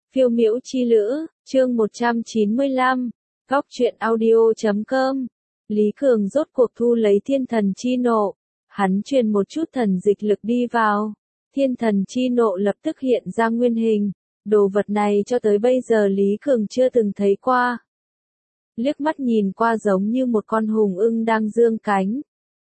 Phiêu miễu chi lữ, chương 195, góc truyện audio.com. Lý Cường rốt cuộc thu lấy thiên thần chi nộ. Hắn truyền một chút thần dịch lực đi vào. Thiên thần chi nộ lập tức hiện ra nguyên hình. Đồ vật này cho tới bây giờ Lý Cường chưa từng thấy qua. Liếc mắt nhìn qua giống như một con hùng ưng đang dương cánh.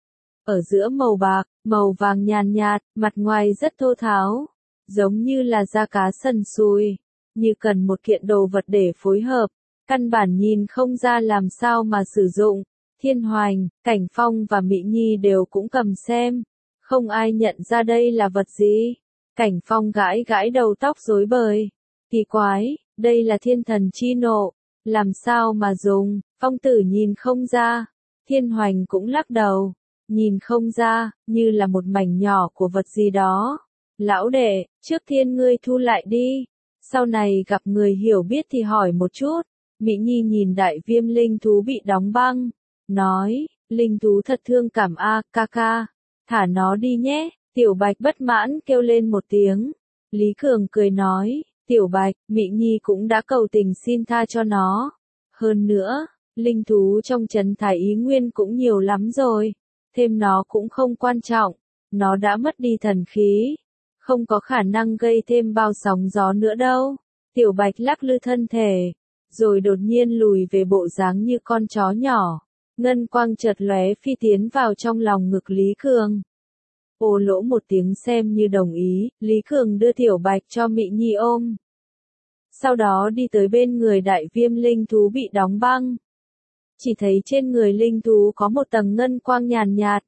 Ở giữa màu bạc, màu vàng nhàn nhạt, mặt ngoài rất thô tháo. Giống như là da cá sần sùi. Như cần một kiện đồ vật để phối hợp, căn bản nhìn không ra làm sao mà sử dụng. Thiên Hoành, Cảnh Phong và Mỹ Nhi đều cũng cầm xem, không ai nhận ra đây là vật gì. Cảnh Phong gãi gãi đầu tóc rối bời, kỳ quái, đây là thiên thần chi nộ, làm sao mà dùng, Phong Tử nhìn không ra. Thiên Hoành cũng lắc đầu, nhìn không ra, như là một mảnh nhỏ của vật gì đó. Lão đệ, trước tiên ngươi thu lại đi. Sau này gặp người hiểu biết thì hỏi một chút. Mỹ Nhi nhìn đại viêm linh thú bị đóng băng, nói, linh thú thật thương cảm a, ca, thả nó đi nhé. Tiểu Bạch bất mãn kêu lên một tiếng. Lý Cường cười nói, Tiểu Bạch, Mỹ Nhi cũng đã cầu tình xin tha cho nó. Hơn nữa, linh thú trong trấn Thái Ý Nguyên cũng nhiều lắm rồi, thêm nó cũng không quan trọng, nó đã mất đi thần khí. Không có khả năng gây thêm bao sóng gió nữa đâu. Tiểu Bạch lắc lư thân thể, rồi đột nhiên lùi về bộ dáng như con chó nhỏ. Ngân quang chợt lóe phi tiến vào trong lòng ngực Lý Cường. Ô lỗ một tiếng xem như đồng ý, Lý Cường đưa Tiểu Bạch cho Mỹ Nhi ôm. Sau đó đi tới bên người đại viêm linh thú bị đóng băng. Chỉ thấy trên người linh thú có một tầng ngân quang nhàn nhạt.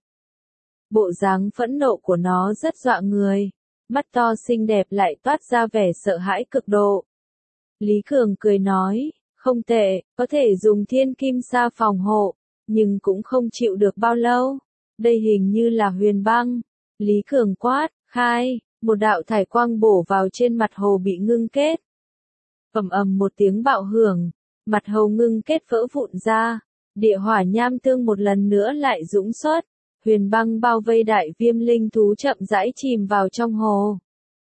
Bộ dáng phẫn nộ của nó rất dọa người. Mắt to xinh đẹp lại toát ra vẻ sợ hãi cực độ. Lý Cường cười nói, không tệ, có thể dùng thiên kim sa phòng hộ, nhưng cũng không chịu được bao lâu. Đây hình như là huyền băng. Lý Cường quát, khai, một đạo thải quang bổ vào trên mặt hồ bị ngưng kết. Ầm ầm một tiếng bạo hưởng, mặt hồ ngưng kết vỡ vụn ra, địa hỏa nham tương một lần nữa lại dũng xuất. Huyền băng bao vây đại viêm linh thú chậm rãi chìm vào trong hồ.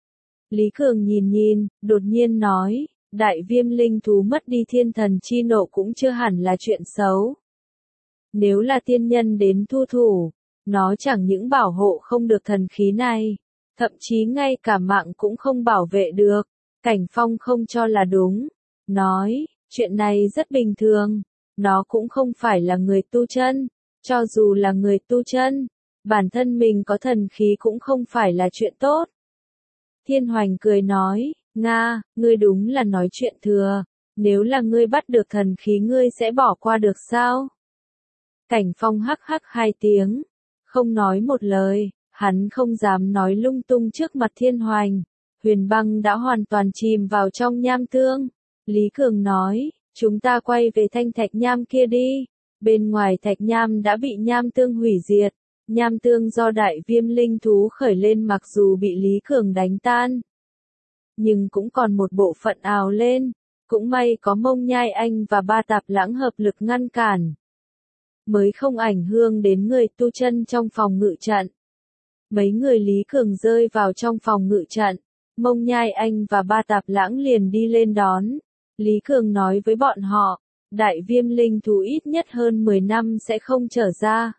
Lý Cường nhìn, đột nhiên nói, đại viêm linh thú mất đi thiên thần chi nộ cũng chưa hẳn là chuyện xấu. Nếu là tiên nhân đến thu thủ, nó chẳng những bảo hộ không được thần khí này, thậm chí ngay cả mạng cũng không bảo vệ được. Cảnh Phong không cho là đúng, nói, chuyện này rất bình thường, nó cũng không phải là người tu chân. Cho dù là người tu chân, bản thân mình có thần khí cũng không phải là chuyện tốt. Thiên Hoành cười nói, Nga, ngươi đúng là nói chuyện thừa, nếu là ngươi bắt được thần khí ngươi sẽ bỏ qua được sao? Cảnh Phong hắc hắc hai tiếng, không nói một lời, hắn không dám nói lung tung trước mặt Thiên Hoành. Huyền băng đã hoàn toàn chìm vào trong nham tương. Lý Cường nói, chúng ta quay về thanh thạch nham kia đi. Bên ngoài thạch nham đã bị nham tương hủy diệt, nham tương do đại viêm linh thú khởi lên mặc dù bị Lý Cường đánh tan, nhưng cũng còn một bộ phận ào lên, cũng may có Mông Nhai Anh và Ba Tạp Lãng hợp lực ngăn cản, mới không ảnh hưởng đến người tu chân trong phòng ngự trận. Mấy người Lý Cường rơi vào trong phòng ngự trận, Mông Nhai Anh và Ba Tạp Lãng liền đi lên đón. Lý Cường nói với bọn họ, đại viêm linh thú ít nhất hơn 10 năm sẽ không trở ra.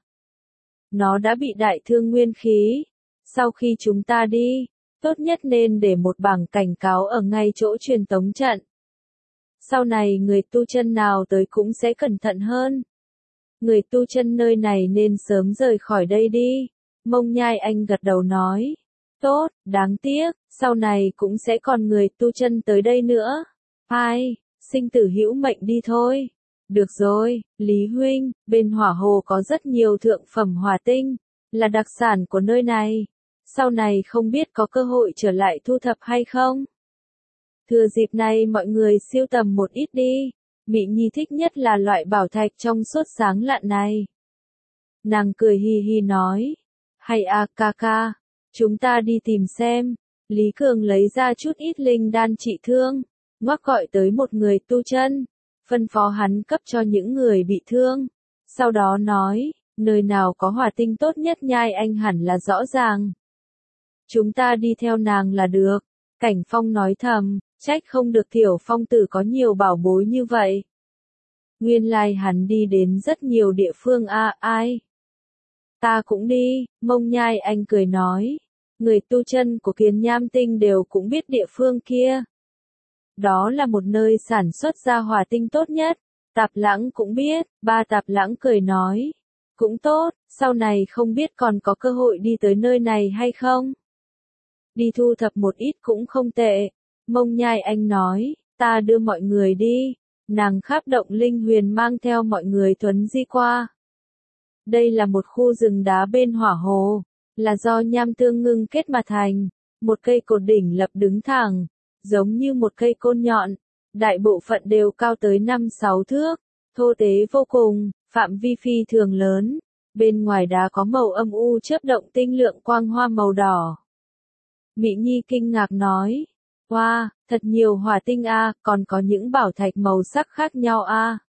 Nó đã bị đại thương nguyên khí. Sau khi chúng ta đi, tốt nhất nên để một bảng cảnh cáo ở ngay chỗ truyền tống trận. Sau này người tu chân nào tới cũng sẽ cẩn thận hơn. Người tu chân nơi này nên sớm rời khỏi đây đi. Mông Nhai Anh gật đầu nói. Tốt, đáng tiếc, sau này cũng sẽ còn người tu chân tới đây nữa. Hai. Sinh tử hữu mệnh đi thôi. Được rồi, Lý huynh, bên hỏa hồ có rất nhiều thượng phẩm hỏa tinh, là đặc sản của nơi này. Sau này không biết có cơ hội trở lại thu thập hay không? Thừa dịp này mọi người siêu tầm một ít đi. Mỹ Nhi thích nhất là loại bảo thạch trong suốt sáng lạn này. Nàng cười hì hì nói. Hay à ca, chúng ta đi tìm xem. Lý Cường lấy ra chút ít linh đan trị thương. Ngoắc gọi tới một người tu chân, phân phó hắn cấp cho những người bị thương. Sau đó nói, nơi nào có hỏa tinh tốt nhất Nhai Anh hẳn là rõ ràng. Chúng ta đi theo nàng là được. Cảnh Phong nói thầm, Trách không được Tiểu Phong tử có nhiều bảo bối như vậy. Nguyên lai hắn đi đến rất nhiều địa phương ai? Ta cũng đi, Mông Nhai Anh cười nói. Người tu chân của Kiền Nham Tinh đều cũng biết địa phương kia. Đó là một nơi sản xuất ra hỏa tinh tốt nhất. Tạp Lãng cũng biết, ba Tạp Lãng cười nói. Cũng tốt, sau này không biết còn có cơ hội đi tới nơi này hay không? Đi thu thập một ít cũng không tệ. Mông Nhai Anh nói, ta đưa mọi người đi. Nàng kháp động linh huyền mang theo mọi người thuấn di qua. Đây là một khu rừng đá bên hỏa hồ, là do nham tương ngưng kết mà thành. Một cây cột đỉnh lập đứng thẳng, giống như một cây côn nhọn. Đại bộ phận đều cao tới 5-6 thước, thô tế vô cùng, phạm vi phi thường lớn. Bên ngoài đá có màu âm u chớp động tinh lượng quang hoa màu đỏ. Mị Nhi kinh ngạc nói, wow, thật nhiều hỏa tinh còn có những bảo thạch màu sắc khác nhau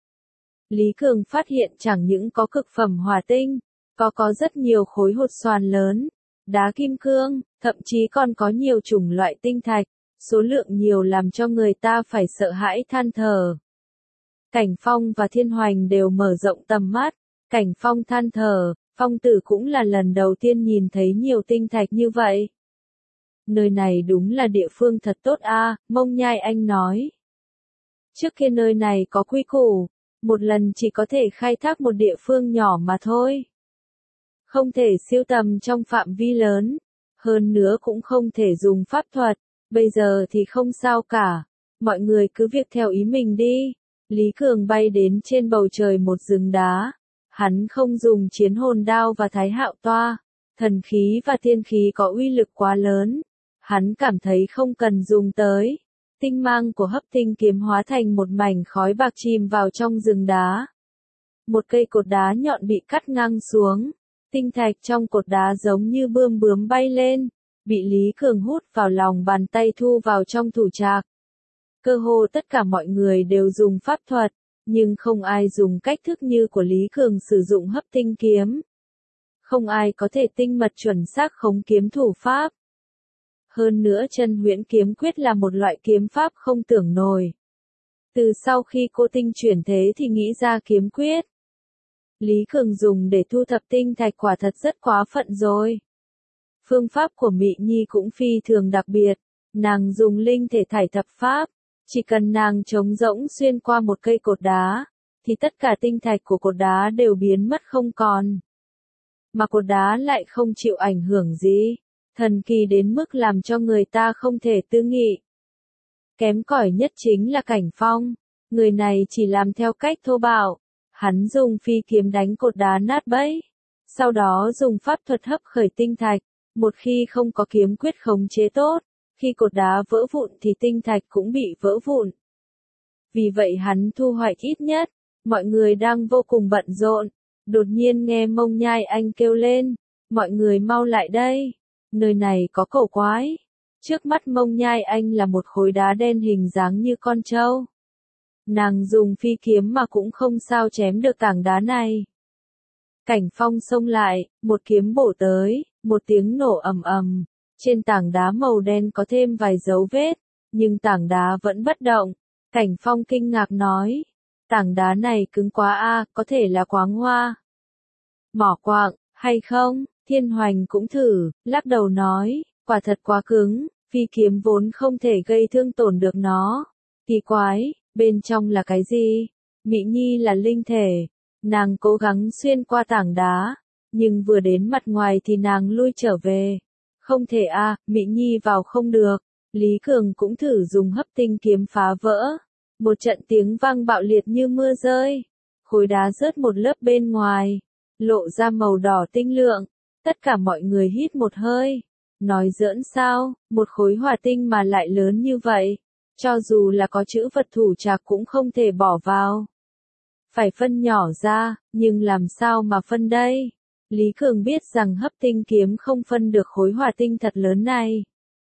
Lý Cường phát hiện chẳng những có cực phẩm hỏa tinh, có rất nhiều khối hột xoàn lớn, đá kim cương, thậm chí còn có nhiều chủng loại tinh thạch, số lượng nhiều làm cho người ta phải sợ hãi than thở. Cảnh Phong và Thiên Hoành đều mở rộng tầm mắt, Cảnh Phong than thở, Phong tử cũng là lần đầu tiên nhìn thấy nhiều tinh thạch như vậy. Nơi này đúng là địa phương thật tốt Mông Nhai Anh nói. Trước kia nơi này có quy củ, một lần chỉ có thể khai thác một địa phương nhỏ mà thôi. Không thể siêu tầm trong phạm vi lớn, hơn nữa cũng không thể dùng pháp thuật, bây giờ thì không sao cả, mọi người cứ việc theo ý mình đi. Lý Cường bay đến trên bầu trời một rừng đá, hắn không dùng chiến hồn đao và thái hạo toa, thần khí và tiên khí có uy lực quá lớn, hắn cảm thấy không cần dùng tới. Tinh mang của hấp tinh kiếm hóa thành một mảnh khói bạc chìm vào trong rừng đá. Một cây cột đá nhọn bị cắt ngang xuống, tinh thạch trong cột đá giống như bướm bay lên, bị Lý Cường hút vào lòng bàn tay thu vào trong thủ trạc. Cơ hồ tất cả mọi người đều dùng pháp thuật, nhưng không ai dùng cách thức như của Lý Cường sử dụng hấp tinh kiếm. Không ai có thể tinh mật chuẩn xác khống kiếm thủ pháp. Hơn nữa chân huyễn kiếm quyết là một loại kiếm pháp không tưởng nổi. Từ sau khi cô tinh chuyển thế thì nghĩ ra kiếm quyết. Lý Cường dùng để thu thập tinh thạch quả thật rất quá phận rồi. Phương pháp của Mị Nhi cũng phi thường đặc biệt, nàng dùng linh thể thải thập pháp, chỉ cần nàng trống rỗng xuyên qua một cây cột đá, thì tất cả tinh thạch của cột đá đều biến mất không còn. Mà cột đá lại không chịu ảnh hưởng gì, thần kỳ đến mức làm cho người ta không thể tư nghị. Kém cỏi nhất chính là Cảnh Phong, người này chỉ làm theo cách thô bạo, hắn dùng phi kiếm đánh cột đá nát bấy, sau đó dùng pháp thuật hấp khởi tinh thạch, một khi không có kiếm quyết khống chế tốt, khi cột đá vỡ vụn thì tinh thạch cũng bị vỡ vụn. Vì vậy hắn thu hoạch ít nhất, mọi người đang vô cùng bận rộn, đột nhiên nghe Mông Nhai Anh kêu lên, mọi người mau lại đây, nơi này có cổ quái. Trước mắt Mông Nhai Anh là một khối đá đen hình dáng như con trâu. Nàng dùng phi kiếm mà cũng không sao chém được tảng đá này. Cảnh Phong xông lại, một kiếm bổ tới, một tiếng nổ ầm ầm, trên tảng đá màu đen có thêm vài dấu vết, nhưng tảng đá vẫn bất động. Cảnh Phong kinh ngạc nói, tảng đá này cứng quá có thể là quáng hoa. Mỏ quạng, hay không? Thiên Hoành cũng thử, lắc đầu nói, quả thật quá cứng, phi kiếm vốn không thể gây thương tổn được nó. Kỳ quái, bên trong là cái gì? Mị Nhi là linh thể, nàng cố gắng xuyên qua tảng đá, nhưng vừa đến mặt ngoài thì nàng lui trở về. Không thể Mị Nhi vào không được. Lý Cường cũng thử dùng hấp tinh kiếm phá vỡ. Một trận tiếng vang bạo liệt như mưa rơi. Khối đá rớt một lớp bên ngoài, lộ ra màu đỏ tinh lượng. Tất cả mọi người hít một hơi. Nói giỡn sao, một khối hỏa tinh mà lại lớn như vậy. Cho dù là có chữ vật thủ trạc cũng không thể bỏ vào. Phải phân nhỏ ra, nhưng làm sao mà phân đây? Lý Cường biết rằng hấp tinh kiếm không phân được khối hỏa tinh thật lớn này.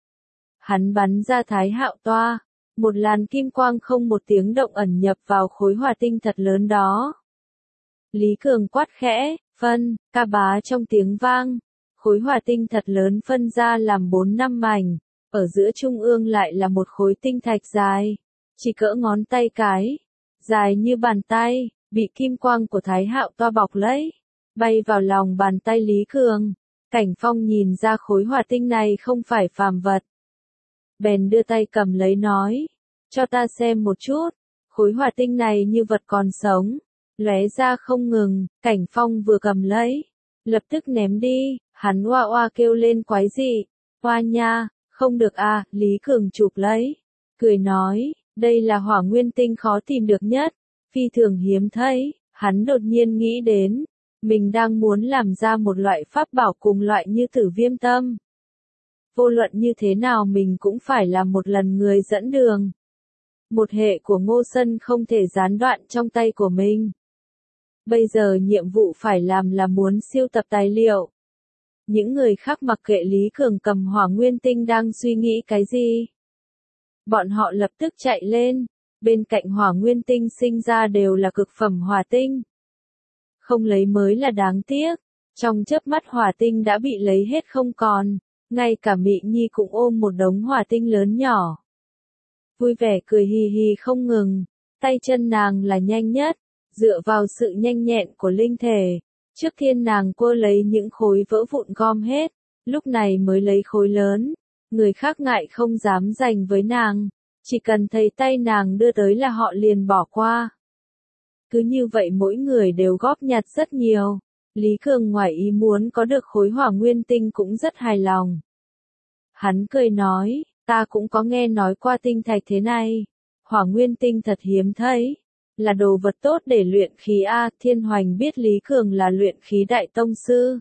Hắn bắn ra thái hạo toa, một làn kim quang không một tiếng động ẩn nhập vào khối hỏa tinh thật lớn đó. Lý Cường quát khẽ, phân, ca bá trong tiếng vang, khối hỏa tinh thật lớn phân ra làm 4-5 mảnh, ở giữa trung ương lại là một khối tinh thạch dài, chỉ cỡ ngón tay cái, dài như bàn tay, bị kim quang của Thái Hạo toa bọc lấy, bay vào lòng bàn tay Lý Cường. Cảnh Phong nhìn ra khối hỏa tinh này không phải phàm vật. Bèn đưa tay cầm lấy nói, cho ta xem một chút, khối hỏa tinh này như vật còn sống, lóe ra không ngừng. Cảnh Phong vừa cầm lấy, lập tức ném đi, hắn oa oa kêu lên quái dị, oa nha, không được à. Lý Cường chụp lấy, cười nói, đây là hỏa nguyên tinh khó tìm được nhất, phi thường hiếm thấy. Hắn đột nhiên nghĩ đến, mình đang muốn làm ra một loại pháp bảo cùng loại như Tử Viêm Tâm. Vô luận như thế nào mình cũng phải là một lần người dẫn đường. Một hệ của Ngô Sân không thể gián đoạn trong tay của mình. Bây giờ nhiệm vụ phải làm là muốn siêu tập tài liệu. Những người khác mặc kệ Lý Cường cầm hỏa nguyên tinh đang suy nghĩ cái gì. Bọn họ lập tức chạy lên, bên cạnh hỏa nguyên tinh sinh ra đều là cực phẩm hỏa tinh. Không lấy mới là đáng tiếc, trong chớp mắt hỏa tinh đã bị lấy hết không còn, ngay cả Mị Nhi cũng ôm một đống hỏa tinh lớn nhỏ. Vui vẻ cười hì hì không ngừng, tay chân nàng là nhanh nhất, dựa vào sự nhanh nhẹn của linh thể. Trước tiên nàng cô lấy những khối vỡ vụn gom hết, lúc này mới lấy khối lớn, người khác ngại không dám giành với nàng, chỉ cần thấy tay nàng đưa tới là họ liền bỏ qua. Cứ như vậy mỗi người đều góp nhặt rất nhiều, Lý Cường ngoài ý muốn có được khối hỏa nguyên tinh cũng rất hài lòng. Hắn cười nói, ta cũng có nghe nói qua tinh thạch thế này, hỏa nguyên tinh thật hiếm thấy, là đồ vật tốt để luyện khí a. Thiên Hoành biết Lý Cường là luyện khí đại tông sư.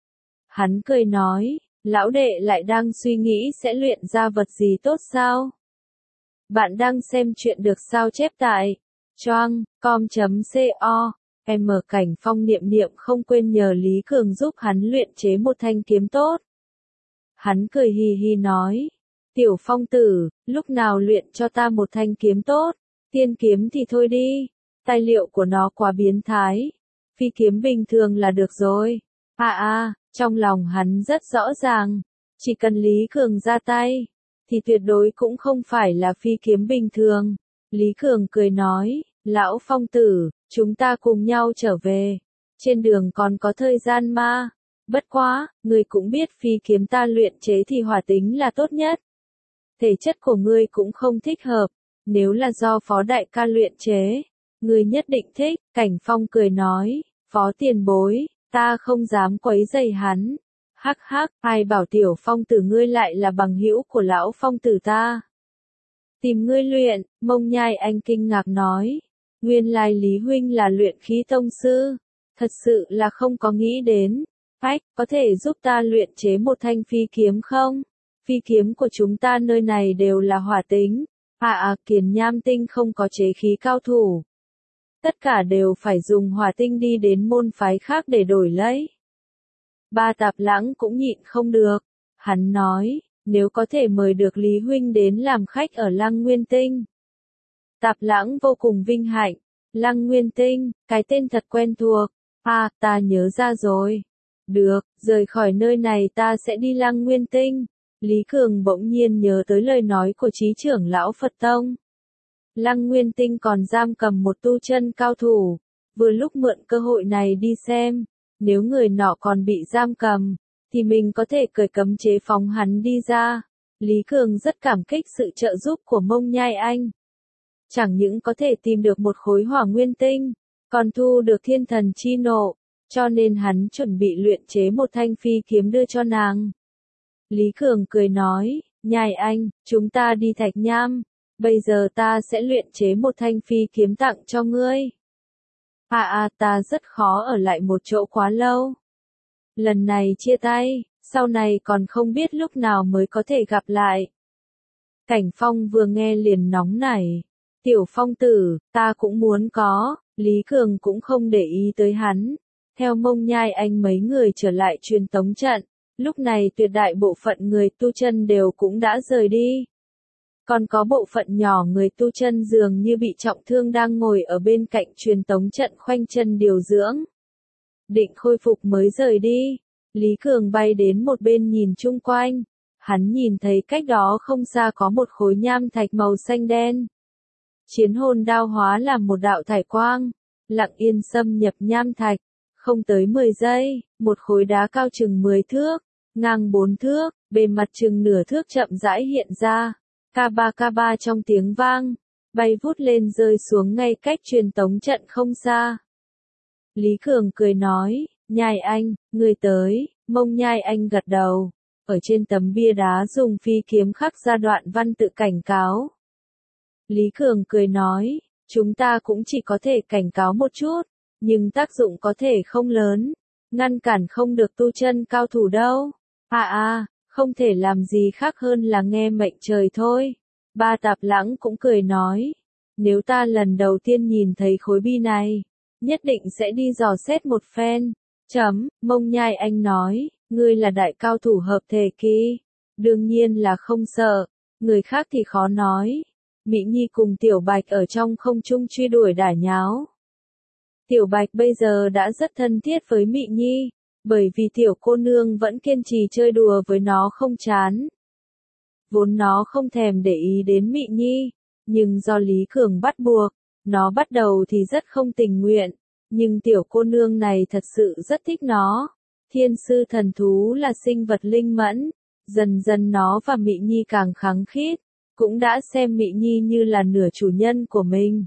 Hắn cười nói, lão đệ lại đang suy nghĩ sẽ luyện ra vật gì tốt sao? Bạn đang xem chuyện được sao chép tại choang.com.co. Cảnh Phong niệm niệm không quên nhờ Lý Cường giúp hắn luyện chế một thanh kiếm tốt. Hắn cười hì hì nói, Tiểu Phong tử, lúc nào luyện cho ta một thanh kiếm tốt, tiên kiếm thì thôi đi, tài liệu của nó quá biến thái, phi kiếm bình thường là được rồi. Trong lòng hắn rất rõ ràng, chỉ cần Lý Cường ra tay, thì tuyệt đối cũng không phải là phi kiếm bình thường. Lý Cường cười nói, lão Phong tử, chúng ta cùng nhau trở về, trên đường còn có thời gian mà, bất quá, ngươi cũng biết phi kiếm ta luyện chế thì hỏa tính là tốt nhất. Thể chất của ngươi cũng không thích hợp, nếu là do Phó đại ca luyện chế, ngươi nhất định thích. Cảnh Phong cười nói, Phó tiền bối, ta không dám quấy rầy hắn. Hắc hắc, ai bảo Tiểu Phong tử ngươi lại là bằng hữu của lão Phong tử ta. Tìm ngươi luyện, Mông Nhai Anh kinh ngạc nói, nguyên lai Lý huynh là luyện khí tông sư, thật sự là không có nghĩ đến. Có thể giúp ta luyện chế một thanh phi kiếm không? Phi kiếm của chúng ta nơi này đều là hỏa tính. Kiền Nham Tinh không có chế khí cao thủ. Tất cả đều phải dùng hỏa tinh đi đến môn phái khác để đổi lấy. Ba Tạp Lãng cũng nhịn không được. Hắn nói, nếu có thể mời được Lý huynh đến làm khách ở Lăng Nguyên Tinh. Tạp Lãng vô cùng vinh hạnh. Lăng Nguyên Tinh, cái tên thật quen thuộc. Ta nhớ ra rồi. Được, rời khỏi nơi này ta sẽ đi Lăng Nguyên Tinh. Lý Cường bỗng nhiên nhớ tới lời nói của trí trưởng lão Phật Tông. Lăng Nguyên Tinh còn giam cầm một tu chân cao thủ, vừa lúc mượn cơ hội này đi xem, nếu người nọ còn bị giam cầm, thì mình có thể cởi cấm chế phóng hắn đi ra. Lý Cường rất cảm kích sự trợ giúp của Mông Nhai Anh. Chẳng những có thể tìm được một khối hỏa nguyên tinh, còn thu được thiên thần chi nộ, cho nên hắn chuẩn bị luyện chế một thanh phi kiếm đưa cho nàng. Lý Cường cười nói, Nhai Anh, chúng ta đi Thạch Nham, bây giờ ta sẽ luyện chế một thanh phi kiếm tặng cho ngươi. Ta rất khó ở lại một chỗ quá lâu. Lần này chia tay, sau này còn không biết lúc nào mới có thể gặp lại. Cảnh Phong vừa nghe liền nóng nảy. Tiểu Phong tử, ta cũng muốn có. Lý Cường cũng không để ý tới hắn. Theo Mông Nhai Anh mấy người trở lại truyền tống trận. Lúc này tuyệt đại bộ phận người tu chân đều cũng đã rời đi. Còn có bộ phận nhỏ người tu chân dường như bị trọng thương đang ngồi ở bên cạnh truyền tống trận khoanh chân điều dưỡng. Định khôi phục mới rời đi. Lý Cường bay đến một bên nhìn chung quanh. Hắn nhìn thấy cách đó không xa có một khối nham thạch màu xanh đen. Chiến hồn đao hóa làm một đạo thải quang, lặng yên xâm nhập nham thạch. Không tới 10 giây, một khối đá cao chừng 10 thước, ngang 4 thước, bề mặt chừng nửa thước chậm rãi hiện ra. Ca ba trong tiếng vang, bay vút lên rơi xuống ngay cách truyền tống trận không xa. Lý Cường cười nói, Nhai Anh, ngươi tới, Mông Nhai Anh gật đầu. Ở trên tấm bia đá dùng phi kiếm khắc ra đoạn văn tự cảnh cáo. Lý Cường cười nói, chúng ta cũng chỉ có thể cảnh cáo một chút, nhưng tác dụng có thể không lớn, ngăn cản không được tu chân cao thủ đâu. Không thể làm gì khác hơn là nghe mệnh trời thôi. Ba Tạp Lãng cũng cười nói, nếu ta lần đầu tiên nhìn thấy khối bi này, nhất định sẽ đi dò xét một phen. Mông Nhai Anh nói, ngươi là đại cao thủ hợp thể kỳ, đương nhiên là không sợ, người khác thì khó nói. Mỹ Nhi cùng Tiểu Bạch ở trong không trung truy đuổi đả nháo. Tiểu Bạch bây giờ đã rất thân thiết với Mỹ Nhi, bởi vì tiểu cô nương vẫn kiên trì chơi đùa với nó không chán. Vốn nó không thèm để ý đến Mỹ Nhi, nhưng do Lý Cường bắt buộc, nó bắt đầu thì rất không tình nguyện, nhưng tiểu cô nương này thật sự rất thích nó. Thiên sư thần thú là sinh vật linh mẫn, dần dần nó và Mỹ Nhi càng khăng khít, cũng đã xem Mỹ Nhi như là nửa chủ nhân của mình.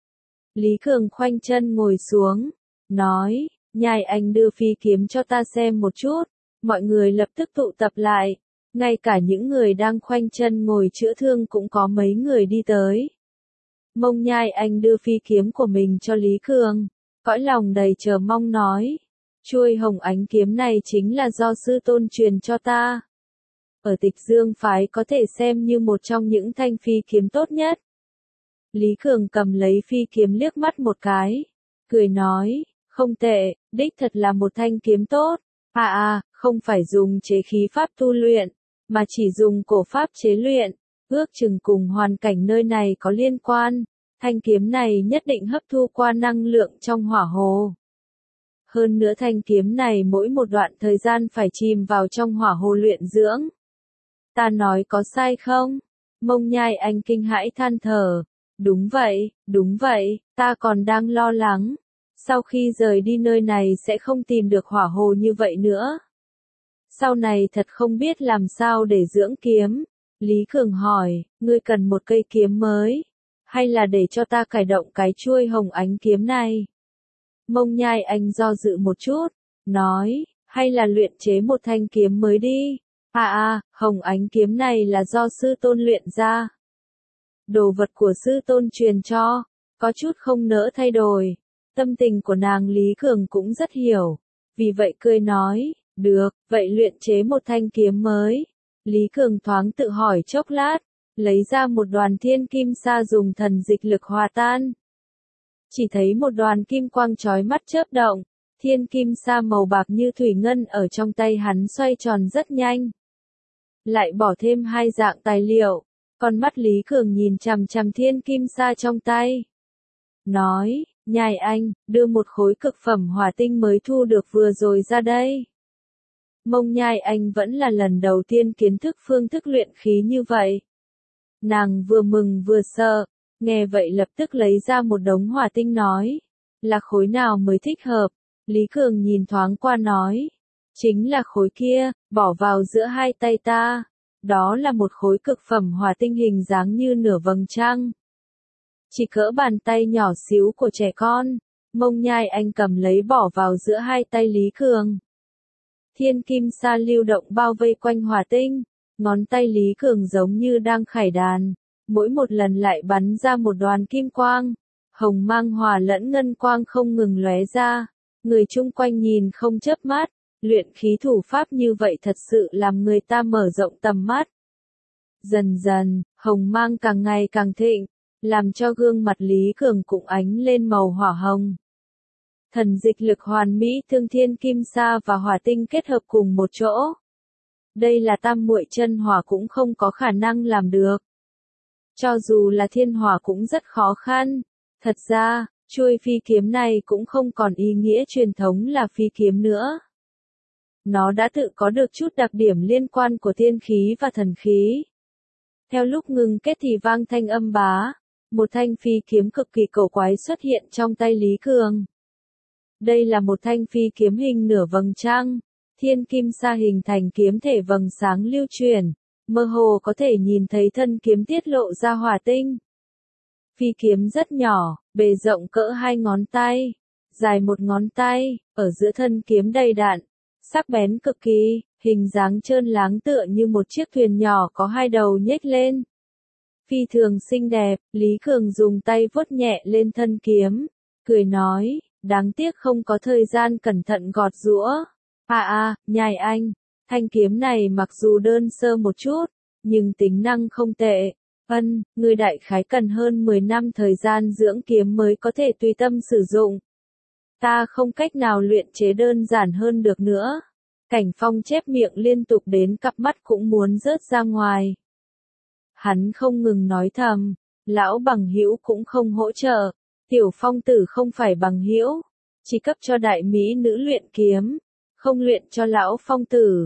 Lý Cường khoanh chân ngồi xuống, nói, Nhai Anh đưa phi kiếm cho ta xem một chút. Mọi người lập tức tụ tập lại, ngay cả những người đang khoanh chân ngồi chữa thương cũng có mấy người đi tới. Mông Nhai Anh đưa phi kiếm của mình cho Lý Cường, cõi lòng đầy chờ mong nói, chuôi hồng ánh kiếm này chính là do sư tôn truyền cho ta. Ở Tịch Dương phái có thể xem như một trong những thanh phi kiếm tốt nhất. Lý Cường cầm lấy phi kiếm liếc mắt một cái, cười nói, không tệ, đích thật là một thanh kiếm tốt. Không phải dùng chế khí pháp tu luyện, mà chỉ dùng cổ pháp chế luyện, ước chừng cùng hoàn cảnh nơi này có liên quan. Thanh kiếm này nhất định hấp thu qua năng lượng trong hỏa hồ. Hơn nữa thanh kiếm này mỗi một đoạn thời gian phải chìm vào trong hỏa hồ luyện dưỡng. Ta nói có sai không? Mông Nhai Anh kinh hãi than thở. Đúng vậy, ta còn đang lo lắng. Sau khi rời đi nơi này sẽ không tìm được hỏa hồ như vậy nữa. Sau này thật không biết làm sao để dưỡng kiếm. Lý Cường hỏi, ngươi cần một cây kiếm mới, hay là để cho ta cải động cái chuôi hồng ánh kiếm này? Mông Nhai Anh do dự một chút, nói, hay là luyện chế một thanh kiếm mới đi. Hồng ánh kiếm này là do sư tôn luyện ra. Đồ vật của sư tôn truyền cho, có chút không nỡ thay đổi. Tâm tình của nàng Lý Cường cũng rất hiểu, vì vậy cười nói, được, vậy luyện chế một thanh kiếm mới. Lý Cường thoáng tự hỏi chốc lát, lấy ra một đoàn thiên kim sa dùng thần dịch lực hòa tan. Chỉ thấy một đoàn kim quang chói mắt chớp động, thiên kim sa màu bạc như thủy ngân ở trong tay hắn xoay tròn rất nhanh. Lại bỏ thêm hai dạng tài liệu, con mắt Lý Cường nhìn chằm chằm thiên kim sa trong tay. Nói, Nhai Anh, đưa một khối cực phẩm hỏa tinh mới thu được vừa rồi ra đây. Mông Nhai Anh vẫn là lần đầu tiên kiến thức phương thức luyện khí như vậy. Nàng vừa mừng vừa sợ, nghe vậy lập tức lấy ra một đống hỏa tinh nói, là khối nào mới thích hợp. Lý Cường nhìn thoáng qua nói, chính là khối kia, bỏ vào giữa hai tay ta. Đó là một khối cực phẩm hỏa tinh hình dáng như nửa vầng trăng. Chỉ cỡ bàn tay nhỏ xíu của trẻ con. Mông Nhai Anh cầm lấy bỏ vào giữa hai tay Lý Cường. Thiên kim sa lưu động bao vây quanh hỏa tinh. Ngón tay Lý Cường giống như đang khải đàn. Mỗi một lần lại bắn ra một đoàn kim quang. Hồng mang hòa lẫn ngân quang không ngừng lóe ra. Người chung quanh nhìn không chớp mắt. Luyện khí thủ pháp như vậy thật sự làm người ta mở rộng tầm mắt. Dần dần, hồng mang càng ngày càng thịnh, làm cho gương mặt Lý Cường cũng ánh lên màu hỏa hồng. Thần dịch lực hoàn mỹ thương thiên kim sa và hỏa tinh kết hợp cùng một chỗ. Đây là tam muội chân hỏa cũng không có khả năng làm được. Cho dù là thiên hỏa cũng rất khó khăn. Thật ra, chuôi phi kiếm này cũng không còn ý nghĩa truyền thống là phi kiếm nữa. nó đã tự có được chút đặc điểm liên quan của tiên khí và thần khí. Theo lúc ngưng kết thì vang thanh âm bá, một thanh phi kiếm cực kỳ cổ quái xuất hiện trong tay Lý Cường. Đây là một thanh phi kiếm hình nửa vầng trăng, thiên kim sa hình thành kiếm thể vầng sáng lưu chuyển, mơ hồ có thể nhìn thấy thân kiếm tiết lộ ra hỏa tinh. Phi kiếm rất nhỏ, bề rộng cỡ 2 ngón tay, dài 1 ngón tay, ở giữa thân kiếm đầy đạn, sắc bén cực kỳ, hình dáng trơn láng tựa như một chiếc thuyền nhỏ có 2 đầu nhếch lên. Phi thường xinh đẹp, Lý Cường dùng tay vuốt nhẹ lên thân kiếm, cười nói, đáng tiếc không có thời gian cẩn thận gọt giũa. Nhai anh, thanh kiếm này mặc dù đơn sơ một chút, nhưng tính năng không tệ. Người đại khái cần hơn 10 năm thời gian dưỡng kiếm mới có thể tùy tâm sử dụng. Ta không cách nào luyện chế đơn giản hơn được nữa. Cảnh Phong chép miệng liên tục đến cặp mắt cũng muốn rớt ra ngoài. Hắn không ngừng nói thầm, lão bằng hữu cũng không hỗ trợ, Tiểu Phong tử không phải bằng hữu, chỉ cấp cho đại mỹ nữ luyện kiếm, không luyện cho lão phong tử.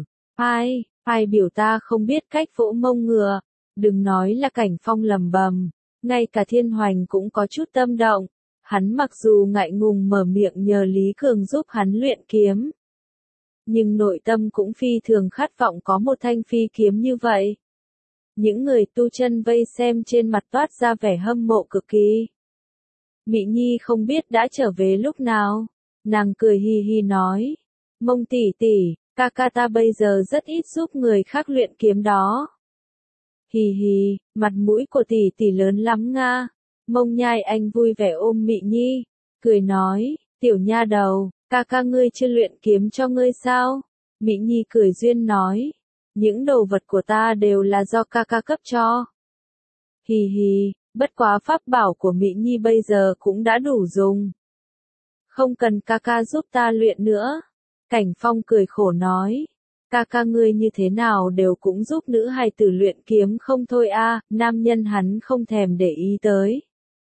Ai biểu ta không biết cách vỗ mông ngựa, đừng nói là Cảnh Phong lầm bầm, ngay cả Thiên Hoành cũng có chút tâm động, hắn mặc dù ngại ngùng mở miệng nhờ Lý Cường giúp hắn luyện kiếm, nhưng nội tâm cũng phi thường khát vọng có một thanh phi kiếm như vậy. Những người tu chân vây xem trên mặt toát ra vẻ hâm mộ cực kỳ. Mị Nhi không biết đã trở về lúc nào, nàng cười hi hi nói, Mông tỷ tỷ, ca ca ta bây giờ rất ít giúp người khác luyện kiếm đó. Hi hi, mặt mũi của tỷ tỷ lớn lắm nga. Mông Nhai Anh vui vẻ ôm Mị Nhi, cười nói, tiểu nha đầu, ca ca ngươi chưa luyện kiếm cho ngươi sao? Mị Nhi cười duyên nói, những đồ vật của ta đều là do ca ca cấp cho. Hi hi, bất quá pháp bảo của Mị Nhi bây giờ cũng đã đủ dùng. Không cần ca ca giúp ta luyện nữa. Cảnh Phong cười khổ nói, ca ca ngươi như thế nào đều cũng giúp nữ hài tử luyện kiếm không thôi nam nhân hắn không thèm để ý tới.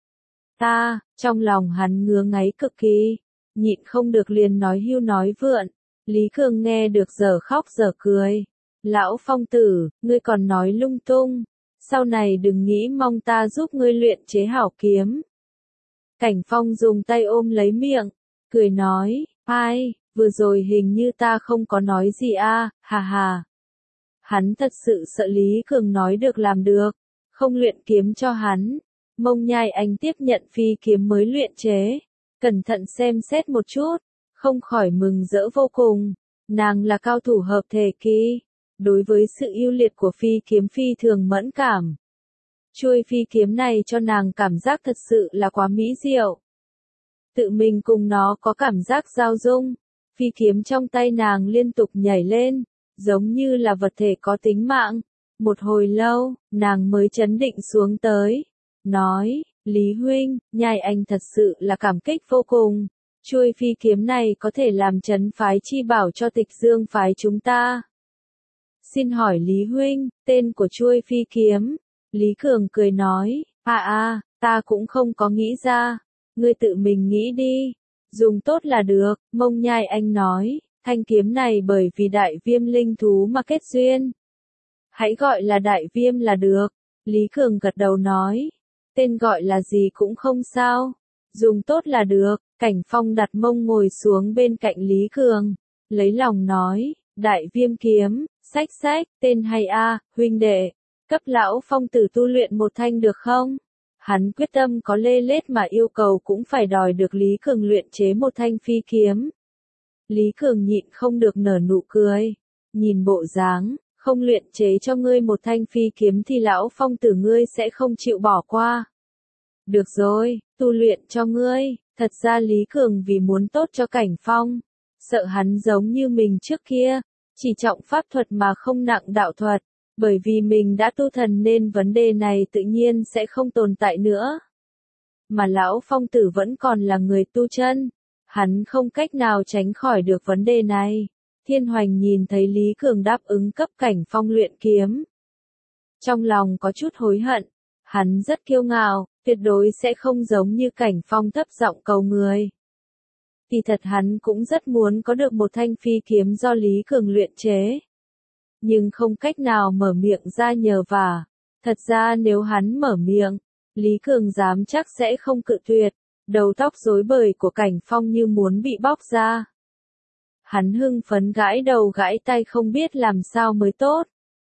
Trong lòng hắn ngứa ngáy cực kỳ, nhịn không được liền nói hưu nói vượn. Lý Cường nghe được giờ khóc giờ cười. Lão Phong tử, ngươi còn nói lung tung, sau này đừng nghĩ mong ta giúp ngươi luyện chế hảo kiếm. Cảnh Phong dùng tay ôm lấy miệng, cười nói, vừa rồi hình như ta không có nói gì hà hà. Hắn thật sự sợ Lý Cường nói được làm được, không luyện kiếm cho hắn. Mông Nhai Anh tiếp nhận phi kiếm mới luyện chế, cẩn thận xem xét một chút, không khỏi mừng rỡ vô cùng. Nàng là cao thủ hợp thể kỳ, đối với sự yêu liệt của phi kiếm phi thường mẫn cảm. Chuôi phi kiếm này cho nàng cảm giác thật sự là quá mỹ diệu. Tự mình cùng nó có cảm giác giao dung, phi kiếm trong tay nàng liên tục nhảy lên, giống như là vật thể có tính mạng. Một hồi lâu, nàng mới trấn định xuống tới, nói, Lý huynh, Nhai Anh thật sự là cảm kích vô cùng. Chuôi phi kiếm này có thể làm trấn phái chi bảo cho Tịch Dương phái chúng ta. Xin hỏi Lý huynh, tên của chuôi phi kiếm. Lý Cường cười nói, ta cũng không có nghĩ ra, ngươi tự mình nghĩ đi, dùng tốt là được. Mông Nhai Anh nói, thanh kiếm này bởi vì đại viêm linh thú mà kết duyên. Hãy gọi là đại viêm là được. Lý Cường gật đầu nói, tên gọi là gì cũng không sao, dùng tốt là được. Cảnh Phong đặt mông ngồi xuống bên cạnh Lý Cường, lấy lòng nói, đại viêm kiếm, sách, tên hay huynh đệ, cấp lão Phong tử tu luyện một thanh được không? Hắn quyết tâm có lê lết mà yêu cầu cũng phải đòi được Lý Cường luyện chế một thanh phi kiếm. Lý Cường nhịn không được nở nụ cười, nhìn bộ dáng, không luyện chế cho ngươi một thanh phi kiếm thì lão Phong tử ngươi sẽ không chịu bỏ qua. Được rồi, tu luyện cho ngươi. Thật ra Lý Cường vì muốn tốt cho Cảnh Phong, sợ hắn giống như mình trước kia, chỉ trọng pháp thuật mà không nặng đạo thuật, bởi vì mình đã tu thần nên vấn đề này tự nhiên sẽ không tồn tại nữa. Mà lão Phong tử vẫn còn là người tu chân, hắn không cách nào tránh khỏi được vấn đề này. Thiên Hoành nhìn thấy Lý Cường đáp ứng cấp Cảnh Phong luyện kiếm, trong lòng có chút hối hận, hắn rất kiêu ngạo, tuyệt đối sẽ không giống như Cảnh Phong thấp giọng cầu người. Kỳ thật hắn cũng rất muốn có được một thanh phi kiếm do Lý Cường luyện chế. Nhưng không cách nào mở miệng ra nhờ vả. Thật ra nếu hắn mở miệng, Lý Cường dám chắc sẽ không cự tuyệt. Đầu tóc rối bời của Cảnh Phong như muốn bị bóc ra. Hắn hưng phấn gãi đầu gãi tay không biết làm sao mới tốt.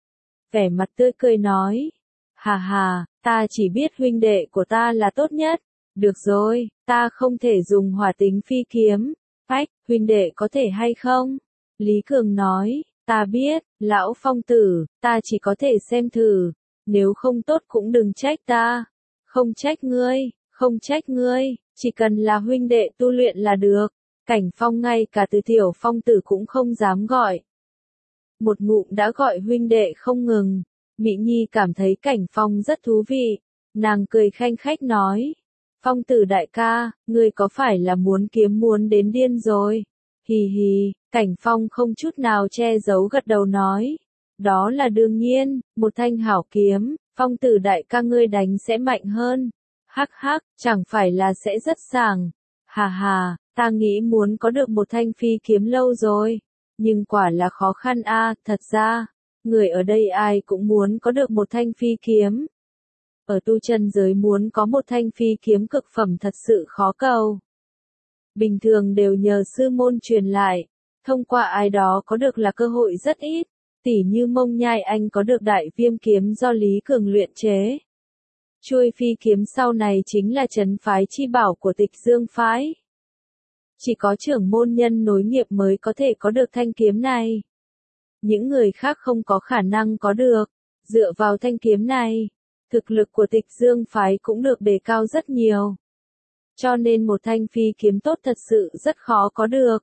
Vẻ mặt tươi cười nói. Hà hà, ta chỉ biết huynh đệ của ta là tốt nhất. Được rồi, ta không thể dùng hỏa tính phi kiếm. Phách, huynh đệ có thể hay không? Lý Cường nói, ta biết, lão Phong tử, ta chỉ có thể xem thử. Nếu không tốt cũng đừng trách ta. Không trách ngươi, không trách ngươi, chỉ cần là huynh đệ tu luyện là được. Cảnh Phong ngay cả từ tiểu Phong tử cũng không dám gọi. Một ngụm đã gọi huynh đệ không ngừng. Mỹ Nhi cảm thấy Cảnh Phong rất thú vị. Nàng cười khanh khách nói. Phong tử đại ca, ngươi có phải là muốn kiếm muốn đến điên rồi? Hì hì, Cảnh Phong không chút nào che giấu gật đầu nói. Đó là đương nhiên, một thanh hảo kiếm, Phong tử đại ca ngươi đánh sẽ mạnh hơn. Hắc hắc, chẳng phải là sẽ rất sảng. Hà hà, ta nghĩ muốn có được một thanh phi kiếm lâu rồi. Nhưng quả là khó khăn a, thật ra, người ở đây ai cũng muốn có được một thanh phi kiếm. Ở tu chân giới muốn có một thanh phi kiếm cực phẩm thật sự khó cầu. Bình thường đều nhờ sư môn truyền lại, thông qua ai đó có được là cơ hội rất ít, tỉ như Mông Nhai Anh có được đại viêm kiếm do Lý Cường luyện chế. Chuôi phi kiếm sau này chính là trấn phái chi bảo của Tịch Dương phái. Chỉ có trưởng môn nhân nối nghiệp mới có thể có được thanh kiếm này. Những người khác không có khả năng có được. Dựa vào thanh kiếm này, thực lực của Tịch Dương phái cũng được đề cao rất nhiều. Cho nên một thanh phi kiếm tốt thật sự rất khó có được.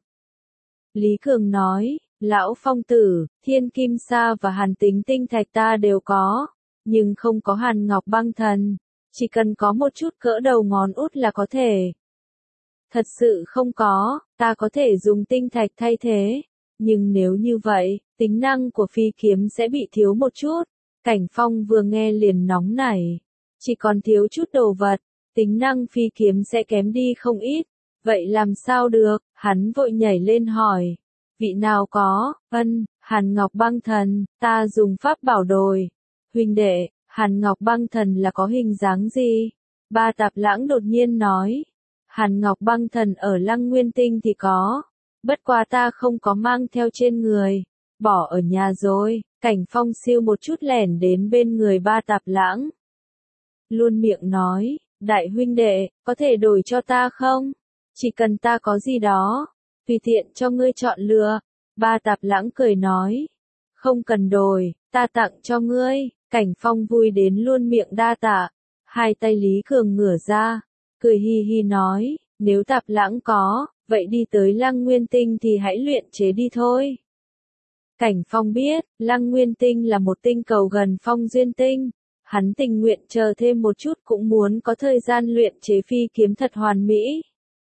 Lý Cường nói, lão Phong tử, Thiên Kim Sa và Hàn Tính Tinh Thạch ta đều có, nhưng không có Hàn Ngọc Băng Thần, chỉ cần có một chút cỡ đầu ngón út là có thể. Thật sự không có, ta có thể dùng tinh thạch thay thế, nhưng nếu như vậy, tính năng của phi kiếm sẽ bị thiếu một chút. Cảnh Phong vừa nghe liền nóng nảy, chỉ còn thiếu chút đồ vật, tính năng phi kiếm sẽ kém đi không ít, vậy làm sao được, hắn vội nhảy lên hỏi, vị nào có, Hàn Ngọc Băng Thần, ta dùng pháp bảo đồi, huynh đệ, Hàn Ngọc Băng Thần là có hình dáng gì? Ba Tạp Lãng đột nhiên nói, Hàn Ngọc Băng Thần ở Lăng Nguyên Tinh thì có, bất quá ta không có mang theo trên người, bỏ ở nhà rồi. Cảnh Phong siêu một chút lẻn đến bên người Ba Tạp Lãng. Luôn miệng nói, đại huynh đệ, có thể đổi cho ta không? Chỉ cần ta có gì đó, tùy tiện cho ngươi chọn lựa. Ba Tạp Lãng cười nói, không cần đổi, ta tặng cho ngươi. Cảnh Phong vui đến luôn miệng đa tạ. Hai tay Lý Cường ngửa ra, cười hi hi nói, nếu Tạp Lãng có, vậy đi tới Lăng Nguyên Tinh thì hãy luyện chế đi thôi. Cảnh Phong biết, Lăng Nguyên Tinh là một tinh cầu gần Phong Duyên Tinh, hắn tình nguyện chờ thêm một chút cũng muốn có thời gian luyện chế phi kiếm thật hoàn mỹ.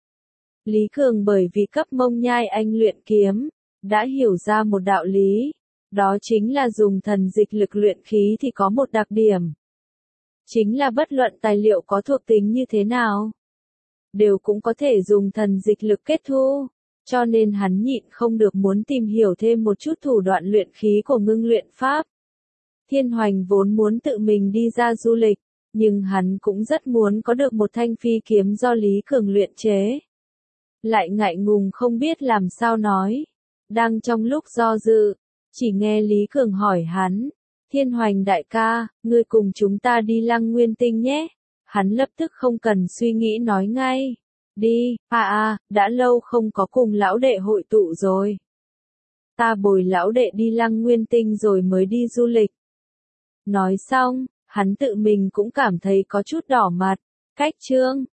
Lý Cường bởi vì cấp Mông Nhai Anh luyện kiếm, đã hiểu ra một đạo lý, đó chính là dùng thần dịch lực luyện khí thì có một đặc điểm. Chính là bất luận tài liệu có thuộc tính như thế nào, đều cũng có thể dùng thần dịch lực kết thu. Cho nên hắn nhịn không được muốn tìm hiểu thêm một chút thủ đoạn luyện khí của ngưng luyện pháp. Thiên Hoành vốn muốn tự mình đi ra du lịch, nhưng hắn cũng rất muốn có được một thanh phi kiếm do Lý Cường luyện chế. Lại ngại ngùng không biết làm sao nói. Đang trong lúc do dự, chỉ nghe Lý Cường hỏi hắn, Thiên Hoành đại ca, ngươi cùng chúng ta đi Lăng Nguyên Tinh nhé. Hắn lập tức không cần suy nghĩ nói ngay. Đi, đã lâu không có cùng lão đệ hội tụ rồi. Ta bồi lão đệ đi Lăng Nguyên Tinh rồi mới đi du lịch. Nói xong, hắn tự mình cũng cảm thấy có chút đỏ mặt. Cách chương